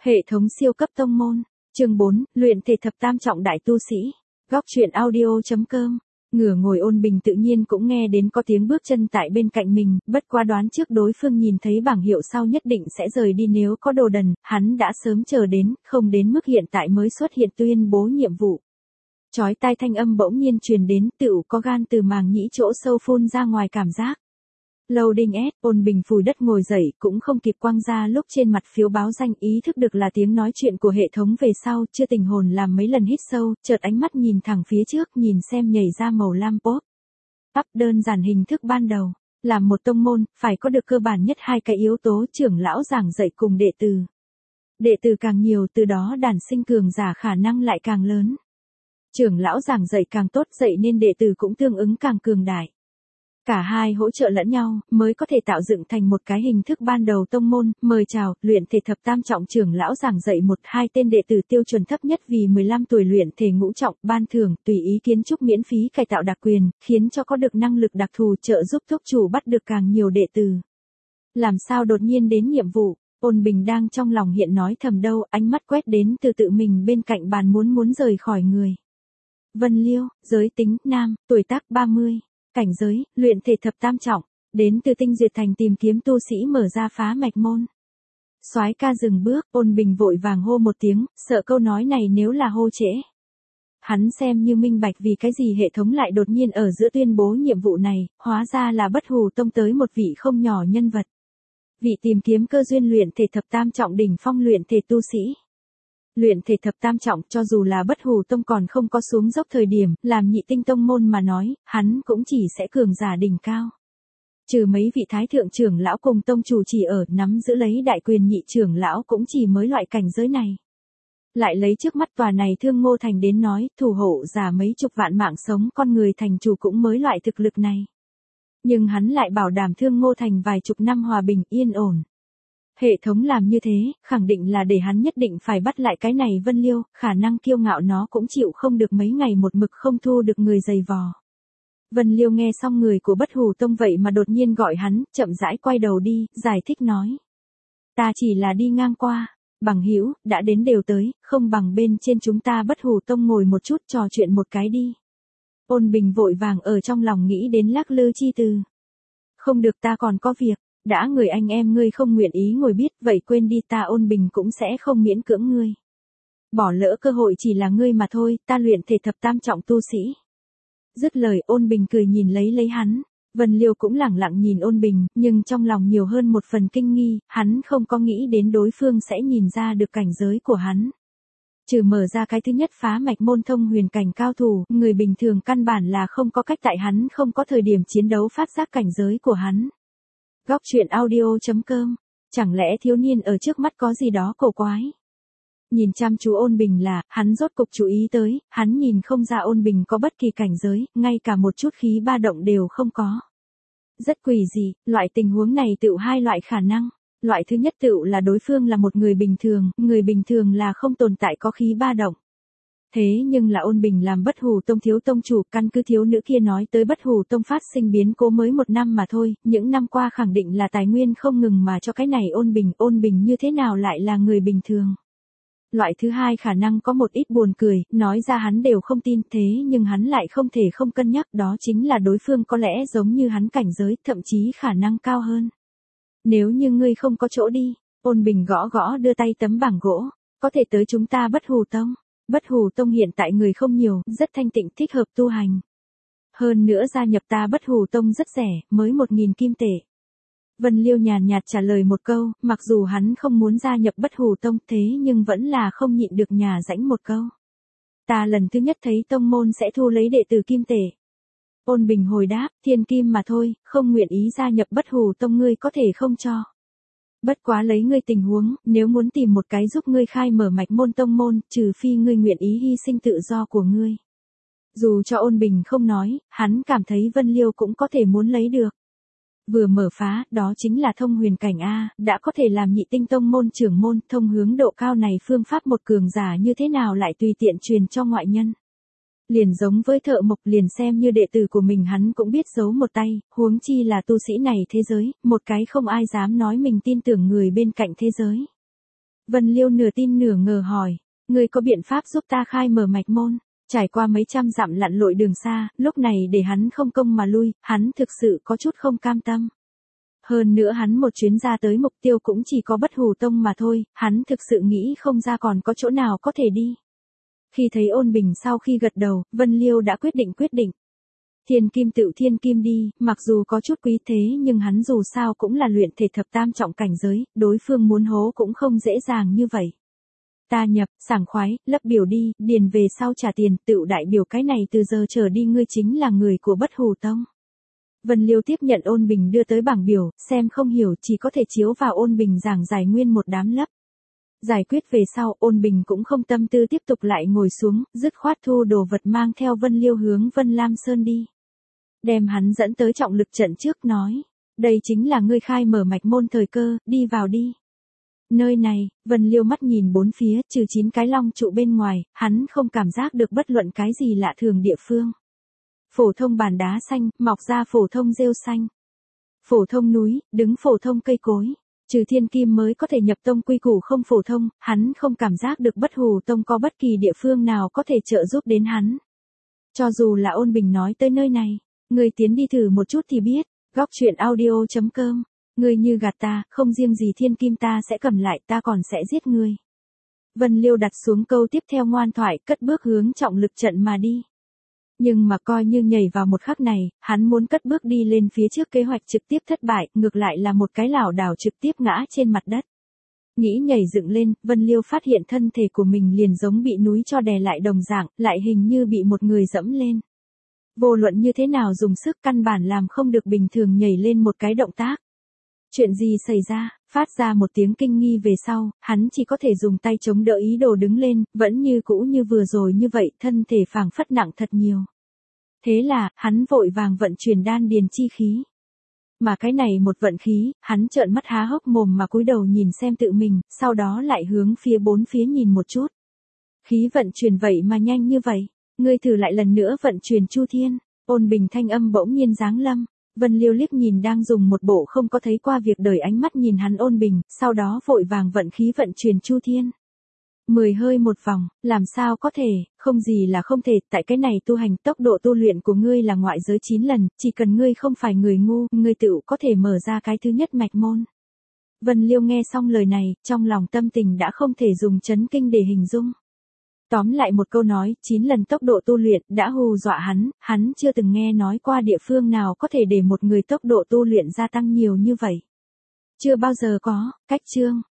Hệ thống siêu cấp tông môn. Chương 4, luyện thể thập tam trọng đại tu sĩ. Góc truyện audio.com. Ngửa ngồi Ôn Bình tự nhiên cũng nghe đến có tiếng bước chân tại bên cạnh mình, bất quá đoán trước đối phương nhìn thấy bảng hiệu sau nhất định sẽ rời đi nếu có đồ đần, hắn đã sớm chờ đến, không đến mức hiện tại mới xuất hiện tuyên bố nhiệm vụ. Chói tai thanh âm bỗng nhiên truyền đến, tựu có gan từ màng nhĩ chỗ sâu phun ra ngoài cảm giác. Loading S, Ôn Bình phủi đất ngồi dậy, cũng không kịp quăng ra lúc trên mặt phiếu báo danh, ý thức được là tiếng nói chuyện của hệ thống về sau, chưa tình hồn làm mấy lần hít sâu, chợt ánh mắt nhìn thẳng phía trước, nhìn xem nhảy ra màu lam pop. Up đơn giản hình thức ban đầu, làm một tông môn, phải có được cơ bản nhất hai cái yếu tố trưởng lão giảng dạy cùng đệ tử. Đệ tử càng nhiều từ đó đản sinh cường giả khả năng lại càng lớn. Trưởng lão giảng dạy càng tốt dạy nên đệ tử cũng tương ứng càng cường đại. Cả hai hỗ trợ lẫn nhau, mới có thể tạo dựng thành một cái hình thức ban đầu tông môn. Mời chào, luyện thể thập tam trọng trưởng lão giảng dạy 1-2 tên đệ tử tiêu chuẩn thấp nhất vì 15 tuổi luyện thể ngũ trọng, ban thưởng, tùy ý kiến trúc miễn phí cải tạo đặc quyền, khiến cho có được năng lực đặc thù trợ giúp thúc chủ bắt được càng nhiều đệ tử. Làm sao đột nhiên đến nhiệm vụ, Ôn Bình đang trong lòng hiện nói thầm đâu, ánh mắt quét đến từ tự mình bên cạnh bàn muốn rời khỏi người. Vân Liêu, giới tính, nam, tuổi tác 30. Cảnh giới, luyện thể thập tam trọng, đến từ Tinh Duyệt Thành tìm kiếm tu sĩ mở ra phá mạch môn. Soái ca dừng bước, Ôn Bình vội vàng hô một tiếng, sợ câu nói này nếu là hô trễ. Hắn xem như minh bạch vì cái gì hệ thống lại đột nhiên ở giữa tuyên bố nhiệm vụ này, hóa ra là Bất Hủ Tông tới một vị không nhỏ nhân vật. Vị tìm kiếm cơ duyên luyện thể thập tam trọng đỉnh phong luyện thể tu sĩ. Luyện thể thập tam trọng cho dù là Bất Hủ Tông còn không có xuống dốc thời điểm, làm nhị tinh tông môn mà nói, hắn cũng chỉ sẽ cường giả đỉnh cao. Trừ mấy vị thái thượng trưởng lão cùng tông chủ chỉ ở nắm giữ lấy đại quyền nhị trưởng lão cũng chỉ mới loại cảnh giới này. Lại lấy trước mắt tòa này Thương Ngô Thành đến nói, thủ hộ giả mấy chục vạn mạng sống con người thành chủ cũng mới loại thực lực này. Nhưng hắn lại bảo đảm Thương Ngô Thành vài chục năm hòa bình yên ổn. Hệ thống làm như thế, khẳng định là để hắn nhất định phải bắt lại cái này Vân Liêu, khả năng kiêu ngạo nó cũng chịu không được mấy ngày một mực không thu được người giày vò. Vân Liêu nghe xong người của Bất Hủ Tông vậy mà đột nhiên gọi hắn, chậm rãi quay đầu đi, giải thích nói. Ta chỉ là đi ngang qua, bằng hữu, đã đến đều tới, không bằng bên trên chúng ta Bất Hủ Tông ngồi một chút trò chuyện một cái đi. Ôn Bình vội vàng ở trong lòng nghĩ đến lắc lư chi từ. Không được ta còn có việc. Đã người anh em ngươi không nguyện ý ngồi biết, vậy quên đi ta Ôn Bình cũng sẽ không miễn cưỡng ngươi. Bỏ lỡ cơ hội chỉ là ngươi mà thôi, ta luyện thể thập tam trọng tu sĩ. Dứt lời Ôn Bình cười nhìn lấy hắn, Vân Liêu cũng lẳng lặng nhìn Ôn Bình, nhưng trong lòng nhiều hơn một phần kinh nghi, hắn không có nghĩ đến đối phương sẽ nhìn ra được cảnh giới của hắn. Trừ mở ra cái thứ nhất phá mạch môn thông huyền cảnh cao thủ, người bình thường căn bản là không có cách tại hắn không có thời điểm chiến đấu phát giác cảnh giới của hắn. Góc truyện audio.com. Chẳng lẽ thiếu niên ở trước mắt có gì đó cổ quái? Nhìn chăm chú Ôn Bình là, hắn rốt cục chú ý tới, hắn nhìn không ra Ôn Bình có bất kỳ cảnh giới, ngay cả một chút khí ba động đều không có. Rất quỷ dị, loại tình huống này tựu hai loại khả năng. Loại thứ nhất tựu là đối phương là một người bình thường là không tồn tại có khí ba động. Thế nhưng là Ôn Bình làm Bất Hủ Tông thiếu tông chủ, căn cứ thiếu nữ kia nói tới Bất Hủ Tông phát sinh biến cố mới 1 năm mà thôi, những năm qua khẳng định là tài nguyên không ngừng mà cho cái này Ôn Bình như thế nào lại là người bình thường. Loại thứ hai khả năng có một ít buồn cười, nói ra hắn đều không tin, thế nhưng hắn lại không thể không cân nhắc, đó chính là đối phương có lẽ giống như hắn cảnh giới, thậm chí khả năng cao hơn. Nếu như ngươi không có chỗ đi, Ôn Bình gõ đưa tay tấm bảng gỗ, có thể tới chúng ta Bất Hủ Tông. Bất Hủ Tông hiện tại người không nhiều, rất thanh tịnh thích hợp tu hành. Hơn nữa gia nhập ta Bất Hủ Tông rất rẻ, mới 1.000 kim tệ. Vân Liêu nhàn nhạt trả lời một câu, mặc dù hắn không muốn gia nhập Bất Hủ Tông thế nhưng vẫn là không nhịn được nhà rãnh một câu. Ta lần thứ nhất thấy tông môn sẽ thu lấy đệ tử kim tệ. Ôn Bình hồi đáp, thiên kim mà thôi, không nguyện ý gia nhập Bất Hủ Tông ngươi có thể không cho. Bất quá lấy ngươi tình huống, nếu muốn tìm một cái giúp ngươi khai mở mạch môn tông môn, trừ phi ngươi nguyện ý hy sinh tự do của ngươi. Dù cho Ôn Bình không nói, hắn cảm thấy Vân Liêu cũng có thể muốn lấy được. Vừa mở phá, đó chính là thông huyền cảnh A, đã có thể làm nhị tinh tông môn trưởng môn, thông hướng độ cao này phương pháp một cường giả như thế nào lại tùy tiện truyền cho ngoại nhân. Liền giống với thợ mộc, liền xem như đệ tử của mình hắn cũng biết giấu một tay, huống chi là tu sĩ này thế giới, một cái không ai dám nói mình tin tưởng người bên cạnh thế giới. Vân Liêu nửa tin nửa ngờ hỏi, ngươi có biện pháp giúp ta khai mở mạch môn? Trải qua mấy trăm dặm lặn lội đường xa, lúc này để hắn không công mà lui, hắn thực sự có chút không cam tâm. Hơn nữa hắn một chuyến ra tới mục tiêu cũng chỉ có Bất Hủ Tông mà thôi, hắn thực sự nghĩ không ra còn có chỗ nào có thể đi. Khi thấy Ôn Bình sau khi gật đầu, Vân Liêu đã quyết định. Thiên kim tựu thiên kim đi, mặc dù có chút quý thế nhưng hắn dù sao cũng là luyện thể thập tam trọng cảnh giới, đối phương muốn hố cũng không dễ dàng như vậy. Ta nhập, sảng khoái, lấp biểu đi, điền về sau trả tiền, tựu đại biểu cái này từ giờ trở đi ngươi chính là người của Bất Hủ Tông. Vân Liêu tiếp nhận Ôn Bình đưa tới bảng biểu, xem không hiểu chỉ có thể chiếu vào Ôn Bình giảng giải nguyên một đám lấp. Giải quyết về sau, Ôn Bình cũng không tâm tư tiếp tục lại ngồi xuống, dứt khoát thu đồ vật mang theo Vân Liêu hướng Vân Lam Sơn đi. Đem hắn dẫn tới trọng lực trận trước nói, đây chính là ngươi khai mở mạch môn thời cơ, đi vào đi. Nơi này, Vân Liêu mắt nhìn bốn phía, trừ 9 cái long trụ bên ngoài, hắn không cảm giác được bất luận cái gì lạ thường địa phương. Phổ thông bàn đá xanh, mọc ra phổ thông rêu xanh. Phổ thông núi, đứng phổ thông cây cối. Trừ thiên kim mới có thể nhập tông quy củ không phổ thông, hắn không cảm giác được Bất Hủ Tông có bất kỳ địa phương nào có thể trợ giúp đến hắn. Cho dù là Ôn Bình nói tới nơi này, ngươi tiến đi thử một chút thì biết, góc truyện audio.com, ngươi như gạt ta, không riêng gì thiên kim ta sẽ cầm lại ta còn sẽ giết ngươi. Vân Liêu đặt xuống câu tiếp theo ngoan thoại, cất bước hướng trọng lực trận mà đi. Nhưng mà coi như nhảy vào một khắc này, hắn muốn cất bước đi lên phía trước kế hoạch trực tiếp thất bại, ngược lại là một cái lảo đảo trực tiếp ngã trên mặt đất. Nghĩ nhảy dựng lên, Vân Liêu phát hiện thân thể của mình liền giống bị núi cho đè lại đồng dạng, lại hình như bị một người dẫm lên. Vô luận như thế nào dùng sức căn bản làm không được bình thường nhảy lên một cái động tác. Chuyện gì xảy ra, phát ra một tiếng kinh nghi về sau, hắn chỉ có thể dùng tay chống đỡ ý đồ đứng lên, vẫn như cũ như vừa rồi như vậy, thân thể phảng phất nặng thật nhiều. Thế là, hắn vội vàng vận chuyển đan điền chi khí. Mà cái này một vận khí, hắn trợn mắt há hốc mồm mà cúi đầu nhìn xem tự mình, sau đó lại hướng phía bốn phía nhìn một chút. Khí vận chuyển vậy mà nhanh như vậy, ngươi thử lại lần nữa vận chuyển Chu Thiên. Ôn Bình thanh âm bỗng nhiên giáng lâm. Vân Liêu liếc nhìn đang dùng một bộ không có thấy qua việc đời ánh mắt nhìn hắn Ôn Bình, sau đó vội vàng vận khí vận chuyển Chu Thiên. 10 hơi một vòng, làm sao có thể, không gì là không thể, tại cái này tu hành tốc độ tu luyện của ngươi là ngoại giới 9 lần, chỉ cần ngươi không phải người ngu, ngươi tự có thể mở ra cái thứ nhất mạch môn. Vân Liêu nghe xong lời này, trong lòng tâm tình đã không thể dùng chấn kinh để hình dung. Tóm lại một câu nói, 9 lần tốc độ tu luyện đã hù dọa hắn chưa từng nghe nói qua địa phương nào có thể để một người tốc độ tu luyện gia tăng nhiều như vậy. Chưa bao giờ có, cách chương.